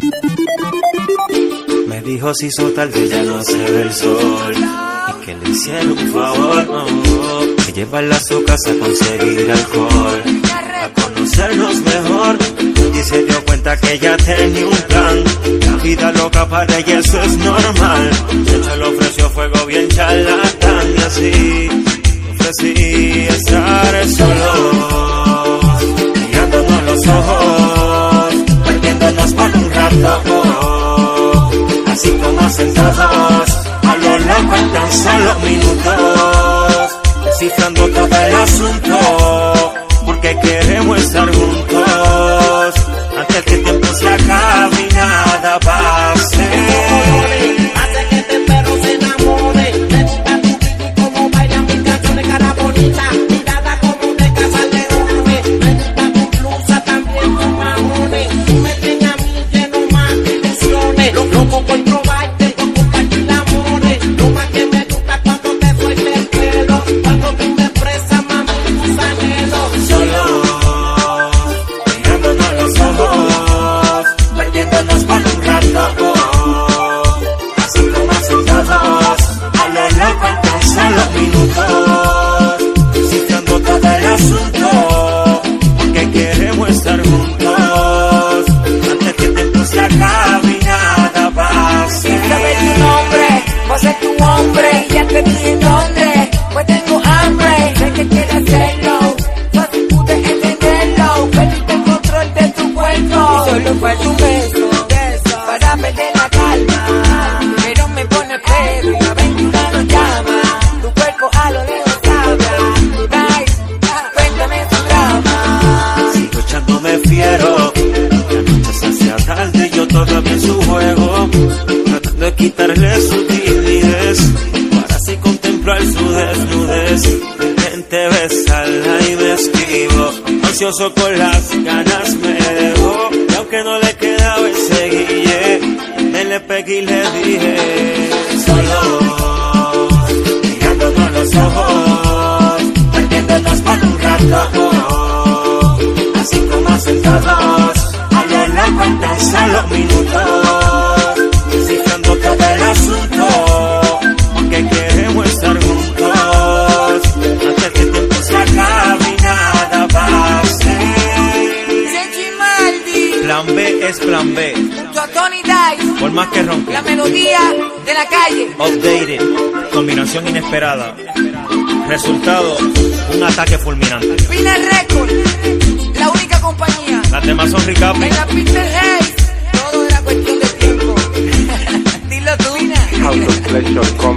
Me dijo si hizo tarde ya no se ve el sol y que le hicieron un favor, que llevarla a su casa a conseguir alcohol, a conocernos mejor. Y se dio cuenta que ella tenía un plan, la vida loca para ella eso es normal. De hecho le ofreció fuego bien charlatán y así ofrecí estar solos, mirándonos los ojos, perdiéndonos por un rato, así como sentados a lo loco en tan solo minutos, descifrando todo el asunto, porque queremos estar juntos, antes que el tiempo se acabe y nada pase. Hace que este perro se enamore, me gusta tu pico como bailan mis canciones, cara bonita, mirada como de casa leones, me gusta tu blusa también con mamones, tú me tienes a mí lleno más de ilusiones, loco por probarte, por compartir amores, lo más que me gusta cuando te suelta el pelo, cuando tú me expresas mami tus anhelos. Solo mirándonos los ojos, perdiéndonos por un rato, así como sentados a lo loco en tan solo minutos, descifrando todo el asunto, porque queremos estar juntos, antes que el tiempo se acabe y nada pase. Sabe tu nombre, vos es tu hombre, ya te dije dónde, pues tengo hambre, sé que quieres hacerlo, fácil pude entenderlo, perdiste el control de tu cuerpo, y solo falta un beso, para perder la calma, pero me pone pedo y la aventura nos llama, tu cuerpo a lo lejos habla, ay, cuéntame tu drama. Sigo echándome fiero, la noche se hacía tarde y yo todavía en su juego, tratando de quitarle su timidez, para así contemplar su desnudez. Intenté besarla y me esquivo, ansioso con las ganas me dejó, y aunque no le quedaba ese guille, me le pegué y le dije solo, mirándonos los ojos, perdiéndonos por un rato, así como sentados a lo loco en tan solo minutos, descifrando todo el asunto, porque queremos estar juntos, antes que el tiempo se acabe y nada pase. Senchi Maldi, Plan B es plan B, junto a Tony Dice, por más que ronque. la melodía de la calle. Updated, combinación inesperada, resultado, un ataque fulminante. Pina Record, la única compañía. Las demás son recapi. En la Peter Hayes, todo era cuestión de tiempo. Dilo tú, Pina. House of Pleasure